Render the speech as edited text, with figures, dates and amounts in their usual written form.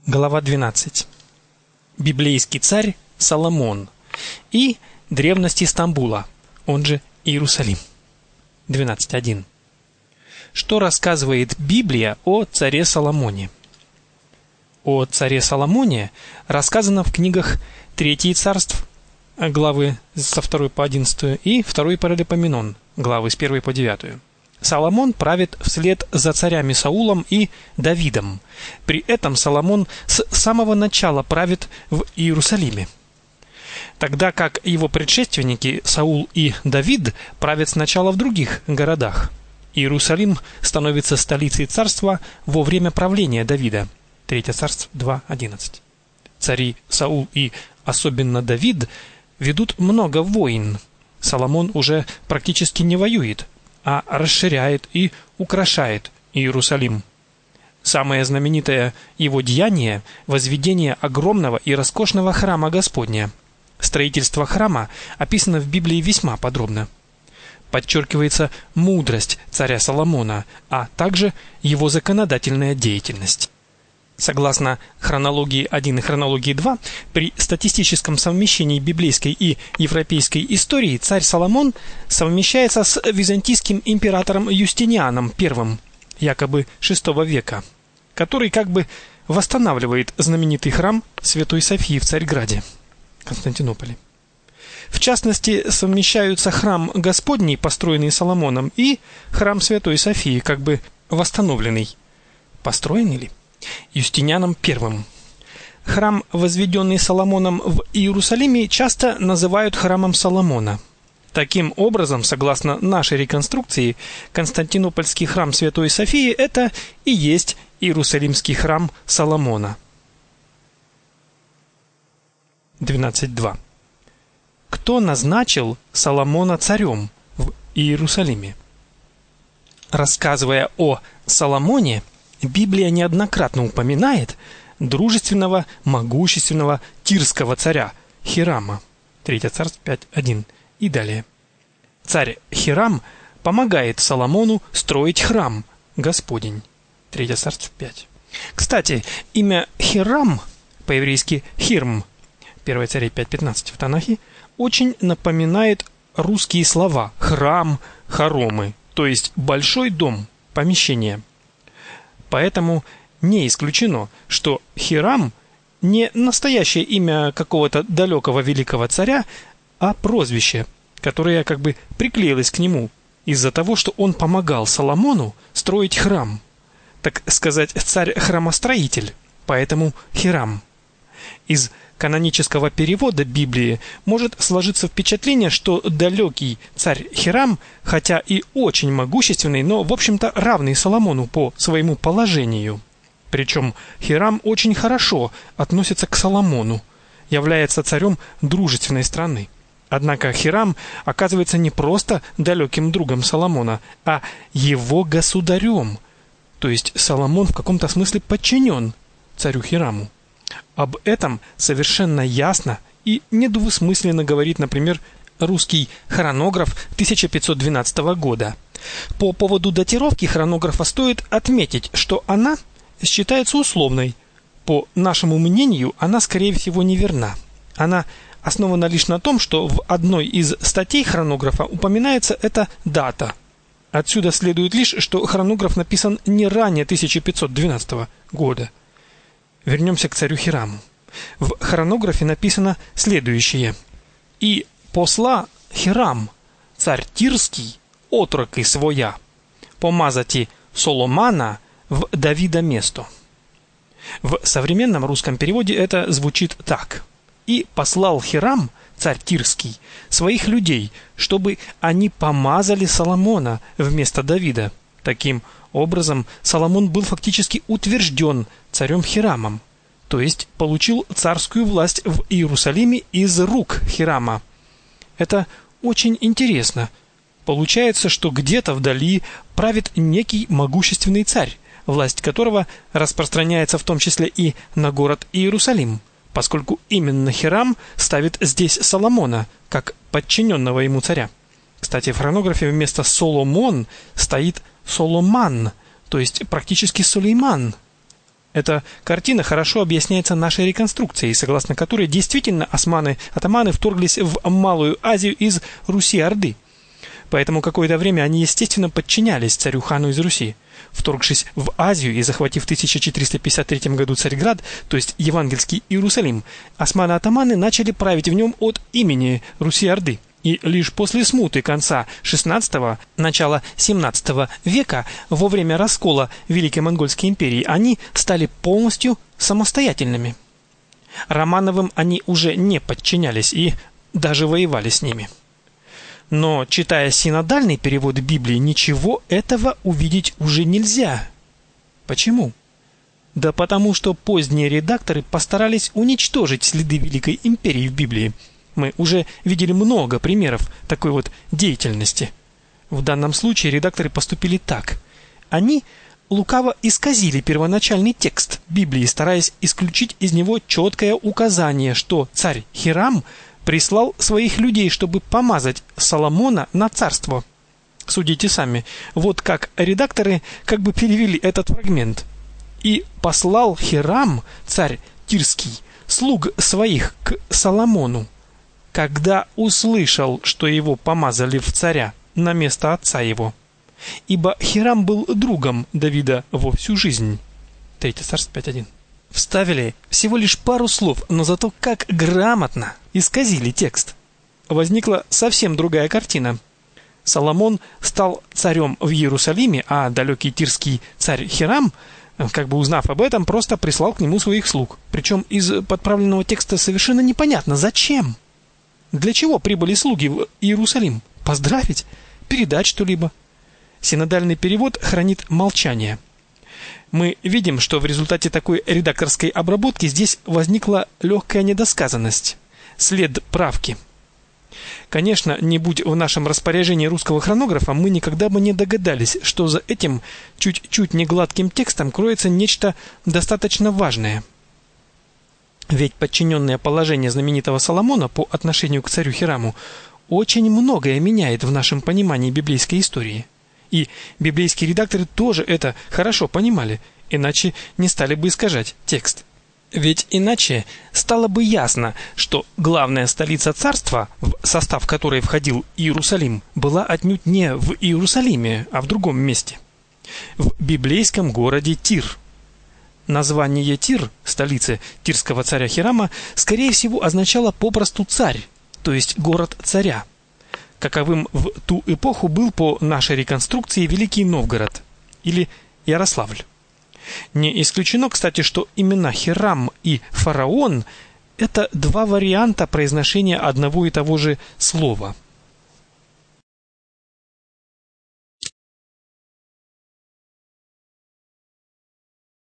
Глава 12. Библейский царь Соломон и древности Стамбула, он же Иерусалим. 12.1. Что рассказывает Библия о царе Соломоне? О царе Соломоне рассказано в книгах Третье царств, главы со 2 по 11, и 2 Паралипоменон, главы с 1 по 9. Соломон правит вслед за царями Саулом и Давидом. При этом Соломон с самого начала правит в Иерусалиме, тогда как его предшественники Саул и Давид правят сначала в других городах. Иерусалим становится столицей царства во время правления Давида. 3 царств 2.11. Цари Саул и особенно Давид ведут много войн. Соломон уже практически не воюет, а расширяет и украшает Иерусалим. Самое знаменитое его деяние – возведение огромного и роскошного храма Господня. Строительство храма описано в Библии весьма подробно. Подчеркивается мудрость царя Соломона, а также его законодательная деятельность. Согласно хронологии 1 и хронологии 2, при статистическом совмещении библейской и европейской истории царь Соломон совмещается с византийским императором Юстинианом I, якобы VI века, который как бы восстанавливает знаменитый храм Святой Софии в Царьграде, Константинополе. В частности, совмещаются храм Господний, построенный Соломоном, и храм Святой Софии, как бы восстановленный. Построенный ли? Юстинианом I. Храм, возведенный Соломоном в Иерусалиме, часто называют храмом Соломона. Таким образом, согласно нашей реконструкции, Константинопольский храм Святой Софии – это и есть Иерусалимский храм Соломона. 12.2. Кто назначил Соломона царем в Иерусалиме? Рассказывая о Соломоне, Библия неоднократно упоминает дружественного, могущественного тирского царя Хирама. 3 царств 5.1 и далее. Царь Хирам помогает Соломону строить храм Господень. 3 царств 5. Кстати, имя Хирам, по-еврейски Хирм, 1 Царей 5.15 в Танахе, очень напоминает русские слова храм, хоромы, то есть большой дом, помещение. Поэтому не исключено, что Хирам не настоящее имя какого-то далекого великого царя, а прозвище, которое как бы приклеилось к нему из-за того, что он помогал Соломону строить храм. Так сказать, царь-храмостроитель, поэтому Хирам. Из канонического перевода Библии может сложиться впечатление, что далекий царь Хирам, хотя и очень могущественный, но, в общем-то, равный Соломону по своему положению. Причем Хирам очень хорошо относится к Соломону, является царем дружественной страны. Однако Хирам оказывается не просто далеким другом Соломона, а его государем, то есть Соломон в каком-то смысле подчинен царю Хираму. Об этом совершенно ясно и недвусмысленно говорит, например, русский хронограф 1512 года. По поводу датировки хронографа стоит отметить, что она считается условной. По нашему мнению, она, скорее всего, неверна. Она основана лишь на том, что в одной из статей хронографа упоминается эта дата. Отсюда следует лишь, что хронограф написан не ранее 1512 года. Вернемся к царю Хираму. В хронографе написано следующее. «И посла Хирам, царь Тирский, отроки своя, помазати Соломана в Давида место». В современном русском переводе это звучит так. «И послал Хирам, царь Тирский, своих людей, чтобы они помазали Соломона вместо Давида». Таким образом, Соломон был фактически утвержден царем Хирамом, то есть получил царскую власть в Иерусалиме из рук Хирама. Это очень интересно. Получается, что где-то вдали правит некий могущественный царь, власть которого распространяется в том числе и на город Иерусалим, поскольку именно Хирам ставит здесь Соломона, как подчиненного ему царя. Кстати, в хронографе вместо Соломон стоит Соломан, то есть практически Сулейман. Эта картина хорошо объясняется нашей реконструкцией, согласно которой действительно атаманы вторглись в Малую Азию из Руси-Орды. Поэтому какое-то время они, естественно, подчинялись царю-хану из Руси. Вторгшись в Азию и захватив в 1453 году Царьград, то есть евангельский Иерусалим, османы-атаманы начали править в нем от имени Руси-Орды. И лишь после смуты конца XVI – начала XVII века, во время раскола Великой Монгольской империи, они стали полностью самостоятельными. Романовым они уже не подчинялись и даже воевали с ними. Но, читая синодальный перевод Библии, ничего этого увидеть уже нельзя. Почему? Да потому что поздние редакторы постарались уничтожить следы Великой империи в Библии. Мы уже видели много примеров такой вот деятельности. В данном случае редакторы поступили так. Они лукаво исказили первоначальный текст Библии, стараясь исключить из него четкое указание, что царь Хирам прислал своих людей, чтобы помазать Соломона на царство. Судите сами. Вот как редакторы как бы перевели этот фрагмент. «И послал Хирам, царь Тирский, слуг своих к Соломону, когда услышал, что его помазали в царя на место отца его. Ибо Хирам был другом Давида во всю жизнь». 3 Царств 5:1. Вставили всего лишь пару слов, но зато как грамотно исказили текст. Возникла совсем другая картина. Соломон стал царем в Иерусалиме, а далекий тирский царь Хирам, как бы узнав об этом, просто прислал к нему своих слуг. Причем из подправленного текста совершенно непонятно, зачем. Для чего прибыли слуги в Иерусалим? Поздравить? Передать что-либо? Синодальный перевод хранит молчание. Мы видим, что в результате такой редакторской обработки здесь возникла легкая недосказанность, след правки. Конечно, не будь в нашем распоряжении русского хронографа, мы никогда бы не догадались, что за этим чуть-чуть негладким текстом кроется нечто достаточно важное. Ведь подчиненное положение знаменитого Соломона по отношению к царю Хираму очень многое меняет в нашем понимании библейской истории. И библейские редакторы тоже это хорошо понимали, иначе не стали бы искажать текст. Ведь иначе стало бы ясно, что главная столица царства, в состав которой входил Иерусалим, была отнюдь не в Иерусалиме, а в другом месте. В библейском городе Тир. Название Тир, столицы тирского царя Хирама, скорее всего означало попросту царь, то есть город царя. Каковым в ту эпоху был по нашей реконструкции Великий Новгород или Ярославль. Не исключено, кстати, что имена Хирам и фараон – это два варианта произношения одного и того же слова.